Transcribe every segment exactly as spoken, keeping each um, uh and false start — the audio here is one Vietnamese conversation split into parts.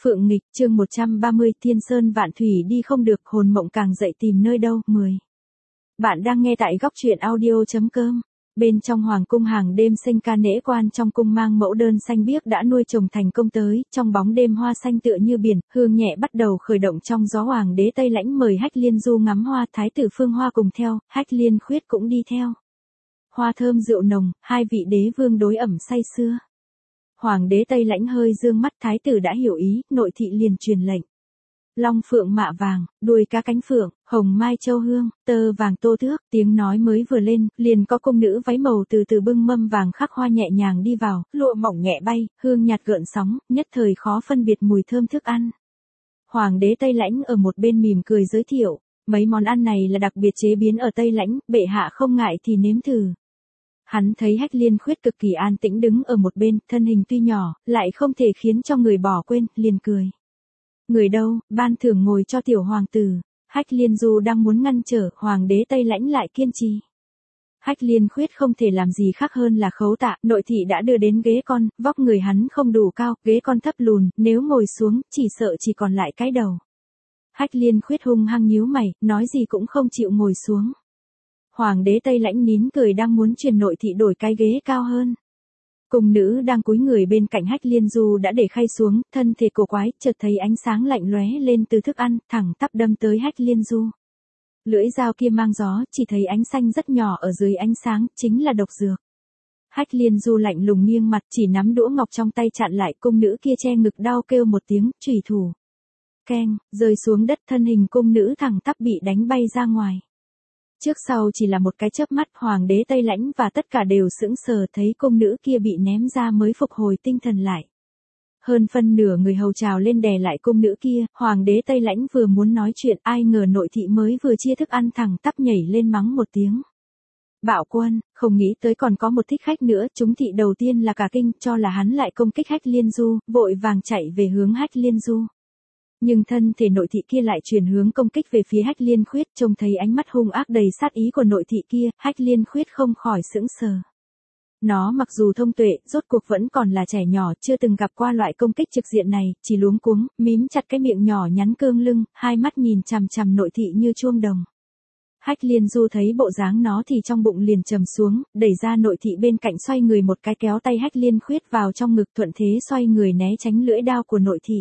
Phượng nghịch, chương một trăm ba mươi, thiên sơn vạn thủy đi không được, hồn mộng càng dậy tìm nơi đâu, mười. Bạn đang nghe tại góc truyện audio chấm com. Bên trong hoàng cung hàng đêm sinh ca nễ quan trong cung mang mẫu đơn xanh biếc đã nuôi trồng thành công tới, trong bóng đêm hoa xanh tựa như biển, hương nhẹ bắt đầu khởi động trong gió. Hoàng đế Tây Lãnh mời Hách Liên Du ngắm hoa, thái tử Phương Hoa cùng theo, Hách Liên Khuyết cũng đi theo. Hoa thơm rượu nồng, hai vị đế vương đối ẩm say sưa. Hoàng đế Tây Lãnh hơi dương mắt, thái tử đã hiểu ý, nội thị liền truyền lệnh. Long phượng mạ vàng, đuôi cá cánh phượng, hồng mai châu hương, tơ vàng tô thước, tiếng nói mới vừa lên, liền có cung nữ váy màu từ từ bưng mâm vàng khắc hoa nhẹ nhàng đi vào, lụa mỏng nhẹ bay, hương nhạt gợn sóng, nhất thời khó phân biệt mùi thơm thức ăn. Hoàng đế Tây Lãnh ở một bên mỉm cười giới thiệu, mấy món ăn này là đặc biệt chế biến ở Tây Lãnh, bệ hạ không ngại thì nếm thử. Hắn thấy Hách Liên Khuyết cực kỳ an tĩnh đứng ở một bên, thân hình tuy nhỏ, lại không thể khiến cho người bỏ quên, liền cười. Người đâu, ban thưởng ngồi cho tiểu hoàng tử. Hách Liên Du đang muốn ngăn trở, hoàng đế Tây Lãnh lại kiên trì. Hách Liên Khuyết không thể làm gì khác hơn là khấu tạ, nội thị đã đưa đến ghế con, vóc người hắn không đủ cao, ghế con thấp lùn, nếu ngồi xuống, chỉ sợ chỉ còn lại cái đầu. Hách Liên Khuyết hung hăng nhíu mày, nói gì cũng không chịu ngồi xuống. Hoàng đế Tây Lãnh nín cười đang muốn truyền nội thị đổi cái ghế cao hơn. Cung nữ đang cúi người bên cạnh Hách Liên Du đã để khay xuống, thân thể cổ quái, chợt thấy ánh sáng lạnh lóe lên từ thức ăn, thẳng tắp đâm tới Hách Liên Du. Lưỡi dao kia mang gió, chỉ thấy ánh xanh rất nhỏ ở dưới ánh sáng, chính là độc dược. Hách Liên Du lạnh lùng nghiêng mặt, chỉ nắm đũa ngọc trong tay chặn lại, cung nữ kia che ngực đau kêu một tiếng, chủy thủ. Keng, rơi xuống đất, thân hình cung nữ thẳng tắp bị đánh bay ra ngoài. Trước sau chỉ là một cái chớp mắt, hoàng đế Tây Lãnh và tất cả đều sững sờ, thấy cung nữ kia bị ném ra mới phục hồi tinh thần lại. Hơn phân nửa người hầu trào lên đè lại cung nữ kia, hoàng đế Tây Lãnh vừa muốn nói chuyện, ai ngờ nội thị mới vừa chia thức ăn thẳng tắp nhảy lên mắng một tiếng. Bạo quân, không nghĩ tới còn có một thích khách nữa, chúng thị đầu tiên là cả kinh, cho là hắn lại công kích Hách Liên Du, vội vàng chạy về hướng Hách Liên Du. Nhưng thân thể nội thị kia lại chuyển hướng công kích về phía Hách Liên Khuyết, trông thấy ánh mắt hung ác đầy sát ý của nội thị kia, Hách Liên Khuyết không khỏi sững sờ. Nó mặc dù thông tuệ, rốt cuộc vẫn còn là trẻ nhỏ, chưa từng gặp qua loại công kích trực diện này, chỉ luống cuống, mím chặt cái miệng nhỏ nhắn cương lưng, hai mắt nhìn chằm chằm nội thị như chuông đồng. Hách Liên Du thấy bộ dáng nó thì trong bụng liền trầm xuống, đẩy ra nội thị bên cạnh, xoay người một cái kéo tay Hách Liên Khuyết vào trong ngực, thuận thế xoay người né tránh lưỡi đao của nội thị.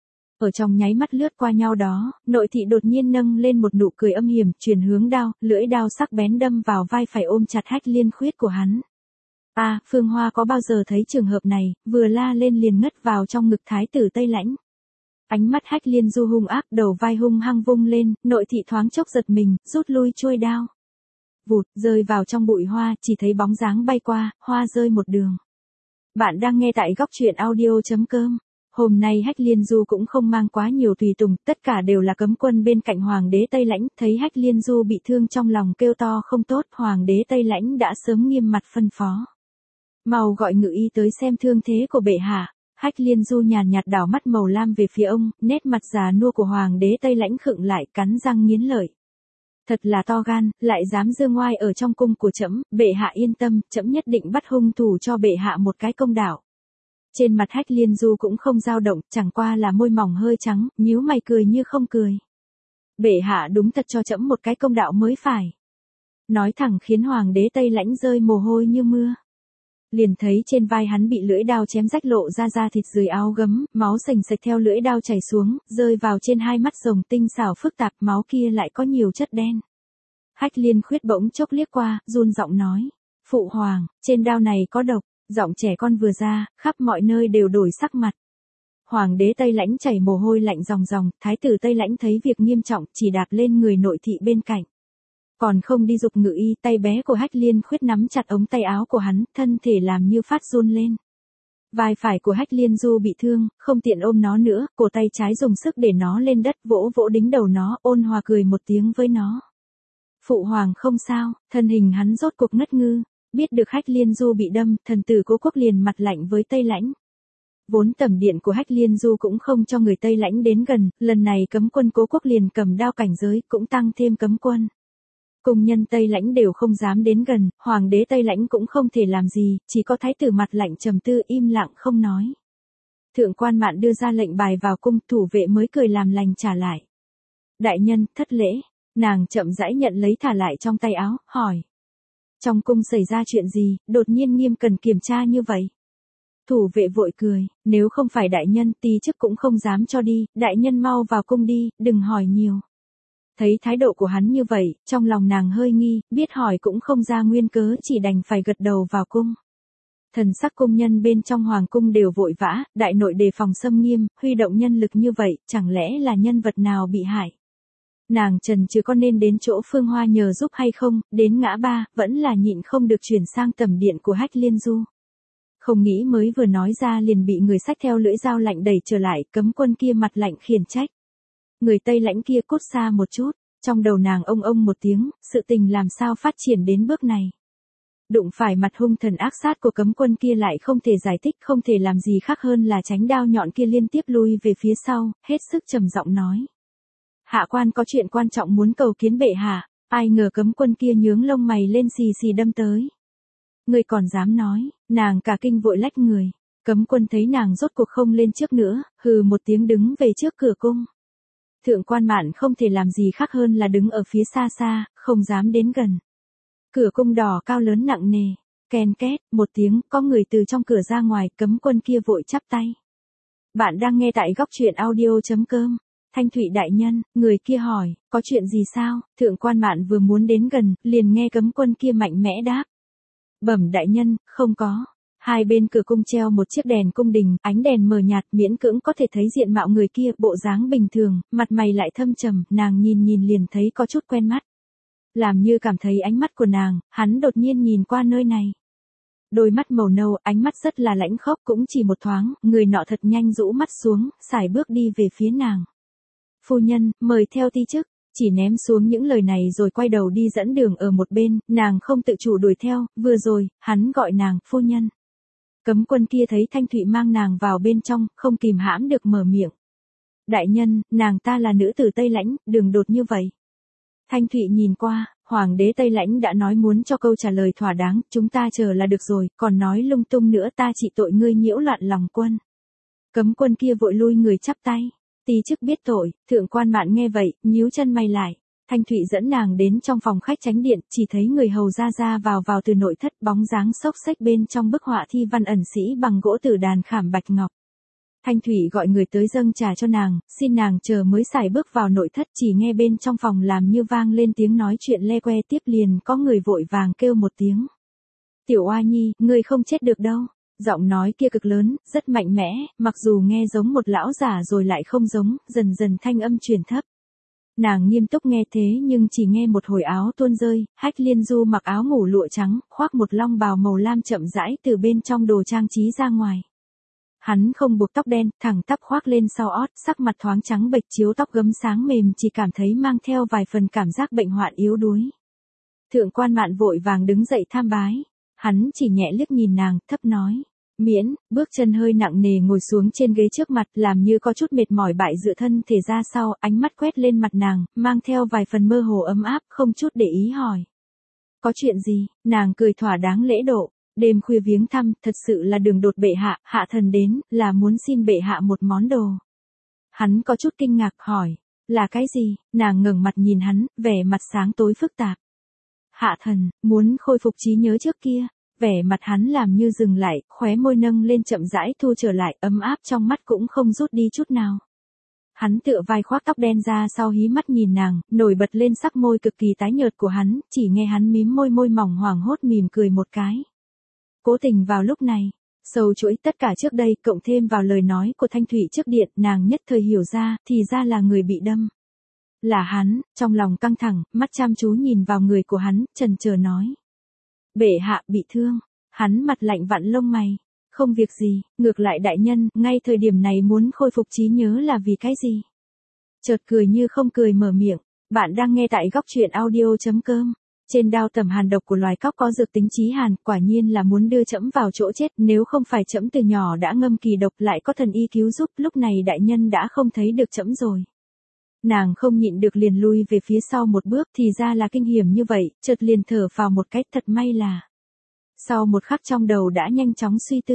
Ở trong nháy mắt lướt qua nhau đó, nội thị đột nhiên nâng lên một nụ cười âm hiểm, chuyển hướng đao, lưỡi đao sắc bén đâm vào vai phải ôm chặt Hách Liên Khuyết của hắn. A, à, Phương Hoa có bao giờ thấy trường hợp này, vừa la lên liền ngất vào trong ngực thái tử Tây Lãnh. Ánh mắt Hách Liên Du hung ác, đầu vai hung hăng vung lên, nội thị thoáng chốc giật mình, rút lui chuôi đao. Vụt, rơi vào trong bụi hoa, chỉ thấy bóng dáng bay qua, hoa rơi một đường. Bạn đang nghe tại góc truyện audio chấm com. Hôm nay Hách Liên Du cũng không mang quá nhiều tùy tùng, tất cả đều là cấm quân bên cạnh hoàng đế Tây Lãnh, thấy Hách Liên Du bị thương trong lòng kêu to không tốt, hoàng đế Tây Lãnh đã sớm nghiêm mặt phân phó. Mau gọi ngự y tới xem thương thế của bệ hạ. Hách Liên Du nhàn nhạt đảo mắt màu lam về phía ông, nét mặt già nua của hoàng đế Tây Lãnh khựng lại, cắn răng nghiến lợi. Thật là to gan, lại dám dương ngoai ở trong cung của trẫm, bệ hạ yên tâm, trẫm nhất định bắt hung thủ cho bệ hạ một cái công đạo. Trên mặt Hách Liên Du cũng không dao động, chẳng qua là môi mỏng hơi trắng, nhíu mày cười như không cười. Bệ hạ đúng thật cho trẫm một cái công đạo mới phải. Nói thẳng khiến hoàng đế Tây Lãnh rơi mồ hôi như mưa. Liền thấy trên vai hắn bị lưỡi đao chém rách, lộ ra da thịt dưới áo gấm, máu sành sạch theo lưỡi đao chảy xuống, rơi vào trên hai mắt rồng tinh xảo phức tạp, máu kia lại có nhiều chất đen. Hách Liên Khuyết bỗng chốc liếc qua, run giọng nói, phụ hoàng, trên đao này có độc. Giọng trẻ con vừa ra, khắp mọi nơi đều đổi sắc mặt. Hoàng đế Tây Lãnh chảy mồ hôi lạnh ròng ròng, thái tử Tây Lãnh thấy việc nghiêm trọng, chỉ đạp lên người nội thị bên cạnh. Còn không đi giục ngự y, tay bé của Hách Liên Khuyết nắm chặt ống tay áo của hắn, thân thể làm như phát run lên. Vai phải của Hách Liên Du bị thương, không tiện ôm nó nữa, cổ tay trái dùng sức để nó lên đất, vỗ vỗ đính đầu nó, ôn hòa cười một tiếng với nó. Phụ hoàng không sao, thân hình hắn rốt cuộc ngất ngư. Biết được Hách Liên Du bị đâm, thần tử Cố Quốc liền mặt lạnh với Tây Lãnh. Vốn tẩm điện của Hách Liên Du cũng không cho người Tây Lãnh đến gần, lần này cấm quân Cố Quốc liền cầm đao cảnh giới, cũng tăng thêm cấm quân. Cung nhân Tây Lãnh đều không dám đến gần, hoàng đế Tây Lãnh cũng không thể làm gì, chỉ có thái tử mặt lạnh trầm tư im lặng không nói. Thượng quan Mạn đưa ra lệnh bài vào cung, thủ vệ mới cười làm lành trả lại. Đại nhân, thất lễ. Nàng chậm rãi nhận lấy thả lại trong tay áo, hỏi. Trong cung xảy ra chuyện gì, đột nhiên nghiêm cần kiểm tra như vậy? Thủ vệ vội cười, nếu không phải đại nhân, tí chức cũng không dám cho đi, đại nhân mau vào cung đi, đừng hỏi nhiều. Thấy thái độ của hắn như vậy, trong lòng nàng hơi nghi, biết hỏi cũng không ra nguyên cớ, chỉ đành phải gật đầu vào cung. Thần sắc cung nhân bên trong hoàng cung đều vội vã, đại nội đề phòng xâm nghiêm, huy động nhân lực như vậy, chẳng lẽ là nhân vật nào bị hại? Nàng trần trừ có nên đến chỗ Phương Hoa nhờ giúp hay không, đến ngã ba, vẫn là nhịn không được chuyển sang tầm điện của Hách Liên Du. Không nghĩ mới vừa nói ra liền bị người xách theo lưỡi dao lạnh đẩy trở lại, cấm quân kia mặt lạnh khiển trách. Người Tây Lãnh kia cút xa một chút, trong đầu nàng ông ông một tiếng, sự tình làm sao phát triển đến bước này. Đụng phải mặt hung thần ác sát của cấm quân kia lại không thể giải thích, không thể làm gì khác hơn là tránh đao nhọn kia liên tiếp lui về phía sau, hết sức trầm giọng nói. Hạ quan có chuyện quan trọng muốn cầu kiến bệ hạ, ai ngờ cấm quân kia nhướng lông mày lên xì xì đâm tới. Người còn dám nói, nàng cả kinh vội lách người, cấm quân thấy nàng rốt cuộc không lên trước nữa, hừ một tiếng đứng về trước cửa cung. Thượng quan Mạn không thể làm gì khác hơn là đứng ở phía xa xa, không dám đến gần. Cửa cung đỏ cao lớn nặng nề, ken két, một tiếng, có người từ trong cửa ra ngoài, cấm quân kia vội chắp tay. Bạn đang nghe tại góc truyện audio chấm com. Thanh Thụy đại nhân, người kia hỏi, có chuyện gì sao? Thượng quan Mạn vừa muốn đến gần, liền nghe cấm quân kia mạnh mẽ đáp. Bẩm đại nhân, không có. Hai bên cửa cung treo một chiếc đèn cung đình, ánh đèn mờ nhạt miễn cưỡng có thể thấy diện mạo người kia, bộ dáng bình thường, mặt mày lại thâm trầm, nàng nhìn nhìn liền thấy có chút quen mắt. Làm như cảm thấy ánh mắt của nàng, hắn đột nhiên nhìn qua nơi này. Đôi mắt màu nâu, ánh mắt rất là lãnh khốc, cũng chỉ một thoáng, người nọ thật nhanh rũ mắt xuống, sải bước đi về phía nàng. Phu nhân, mời theo ti chức, chỉ ném xuống những lời này rồi quay đầu đi dẫn đường ở một bên, nàng không tự chủ đuổi theo, vừa rồi, hắn gọi nàng, phu nhân. Cấm quân kia thấy Thanh Thụy mang nàng vào bên trong, không kìm hãm được mở miệng. Đại nhân, nàng ta là nữ tử Tây Lãnh, đừng đột như vậy. Thanh Thụy nhìn qua, hoàng đế Tây Lãnh đã nói muốn cho câu trả lời thỏa đáng, chúng ta chờ là được rồi, còn nói lung tung nữa ta trị tội ngươi nhiễu loạn lòng quân. Cấm quân kia vội lui người chắp tay. Tí chức biết tội, thượng quan Mạn nghe vậy, nhíu chân mày lại. Thanh Thụy dẫn nàng đến trong phòng khách tránh điện, chỉ thấy người hầu ra ra vào vào từ nội thất, bóng dáng xốc xếch bên trong bức họa thi văn ẩn sĩ bằng gỗ tử đàn khảm bạch ngọc. Thanh Thụy gọi người tới dâng trà cho nàng, xin nàng chờ mới sải bước vào nội thất, chỉ nghe bên trong phòng làm như vang lên tiếng nói chuyện le que, tiếp liền có người vội vàng kêu một tiếng. Tiểu Oa Nhi, ngươi không chết được đâu. Giọng nói kia cực lớn, rất mạnh mẽ, mặc dù nghe giống một lão giả rồi lại không giống, dần dần thanh âm truyền thấp. Nàng nghiêm túc nghe thế nhưng chỉ nghe một hồi áo tuôn rơi, Hách Liên Du mặc áo ngủ lụa trắng, khoác một long bào màu lam chậm rãi từ bên trong đồ trang trí ra ngoài. Hắn không buộc tóc đen, thẳng tắp khoác lên sau ót, sắc mặt thoáng trắng bệch chiếu tóc gấm sáng mềm, chỉ cảm thấy mang theo vài phần cảm giác bệnh hoạn yếu đuối. Thượng quan Mạn vội vàng đứng dậy tham bái. Hắn chỉ nhẹ liếc nhìn nàng, thấp nói. Miễn, bước chân hơi nặng nề ngồi xuống trên ghế trước mặt, làm như có chút mệt mỏi bại dựa thân thể ra sau, ánh mắt quét lên mặt nàng, mang theo vài phần mơ hồ ấm áp, không chút để ý hỏi. Có chuyện gì? Nàng cười thỏa đáng lễ độ. Đêm khuya viếng thăm, thật sự là đường đột bệ hạ, hạ thần đến, là muốn xin bệ hạ một món đồ. Hắn có chút kinh ngạc hỏi. Là cái gì? Nàng ngẩng mặt nhìn hắn, vẻ mặt sáng tối phức tạp. Hạ thần, muốn khôi phục trí nhớ trước kia. Vẻ mặt hắn làm như dừng lại, khóe môi nâng lên chậm rãi thu trở lại, ấm áp trong mắt cũng không rút đi chút nào. Hắn tựa vai khoác tóc đen ra sau hí mắt nhìn nàng, nổi bật lên sắc môi cực kỳ tái nhợt của hắn, chỉ nghe hắn mím môi môi mỏng hoảng hốt mỉm cười một cái. Cố tình vào lúc này, sầu chuỗi tất cả trước đây, cộng thêm vào lời nói của Thanh Thụy trước điện, nàng nhất thời hiểu ra, thì ra là người bị đâm. Là hắn, trong lòng căng thẳng, mắt chăm chú nhìn vào người của hắn, chần chờ nói. Bệ hạ bị thương, hắn mặt lạnh vặn lông mày. Không việc gì, ngược lại đại nhân, ngay thời điểm này muốn khôi phục trí nhớ là vì cái gì? Chợt cười như không cười mở miệng, bạn đang nghe tại góc truyện audio chấm com. Trên đao tầm hàn độc của loài cóc có dược tính chí hàn, quả nhiên là muốn đưa trẫm vào chỗ chết, nếu không phải trẫm từ nhỏ đã ngâm kỳ độc lại có thần y cứu giúp, lúc này đại nhân đã không thấy được trẫm rồi. Nàng không nhịn được liền lui về phía sau một bước, thì ra là kinh hiểm như vậy, chợt liền thở vào một cái, thật may là. Sau một khắc trong đầu đã nhanh chóng suy tư,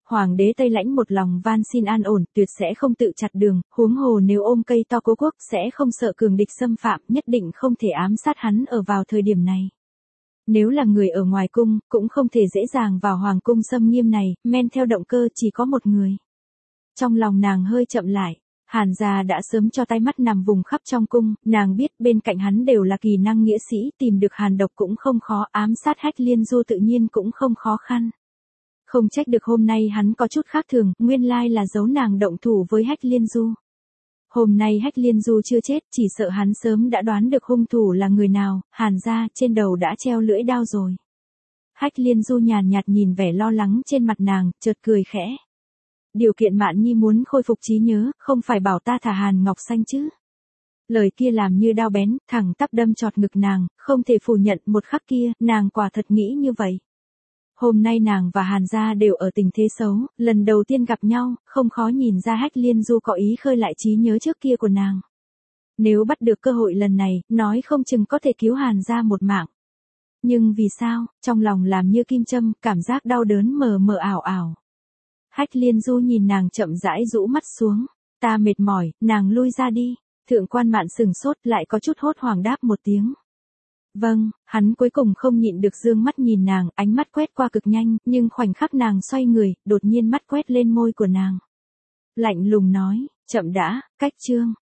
Hoàng đế Tây Lãnh một lòng van xin an ổn, tuyệt sẽ không tự chặt đường, huống hồ nếu ôm cây to cố quốc sẽ không sợ cường địch xâm phạm, nhất định không thể ám sát hắn ở vào thời điểm này. Nếu là người ở ngoài cung, cũng không thể dễ dàng vào hoàng cung xâm nghiêm này, men theo động cơ chỉ có một người. Trong lòng nàng hơi chậm lại, Hàn gia đã sớm cho tay mắt nằm vùng khắp trong cung, nàng biết bên cạnh hắn đều là kỳ năng nghĩa sĩ, tìm được Hàn Độc cũng không khó, ám sát Hách Liên Du tự nhiên cũng không khó khăn. Không trách được hôm nay hắn có chút khác thường, nguyên lai là giấu nàng động thủ với Hách Liên Du. Hôm nay Hách Liên Du chưa chết, chỉ sợ hắn sớm đã đoán được hung thủ là người nào, Hàn gia trên đầu đã treo lưỡi đao rồi. Hách Liên Du nhàn nhạt nhìn vẻ lo lắng trên mặt nàng, chợt cười khẽ. Điều kiện Mạn Nhi muốn khôi phục trí nhớ, không phải bảo ta thả Hàn Ngọc Xanh chứ. Lời kia làm như đao bén, thẳng tắp đâm chọt ngực nàng, không thể phủ nhận một khắc kia, nàng quả thật nghĩ như vậy. Hôm nay nàng và Hàn gia đều ở tình thế xấu, lần đầu tiên gặp nhau, không khó nhìn ra Hách Liên Du có ý khơi lại trí nhớ trước kia của nàng. Nếu bắt được cơ hội lần này, nói không chừng có thể cứu Hàn gia một mạng. Nhưng vì sao, trong lòng làm như kim châm, cảm giác đau đớn mờ mờ ảo ảo. Hách Liên Du nhìn nàng chậm rãi rũ mắt xuống, ta mệt mỏi, nàng lui ra đi. Thượng quan Mạn sừng sốt lại có chút hốt hoảng đáp một tiếng. Vâng, hắn cuối cùng không nhịn được dương mắt nhìn nàng, ánh mắt quét qua cực nhanh, nhưng khoảnh khắc nàng xoay người, đột nhiên mắt quét lên môi của nàng. Lạnh lùng nói, chậm đã, cách chương.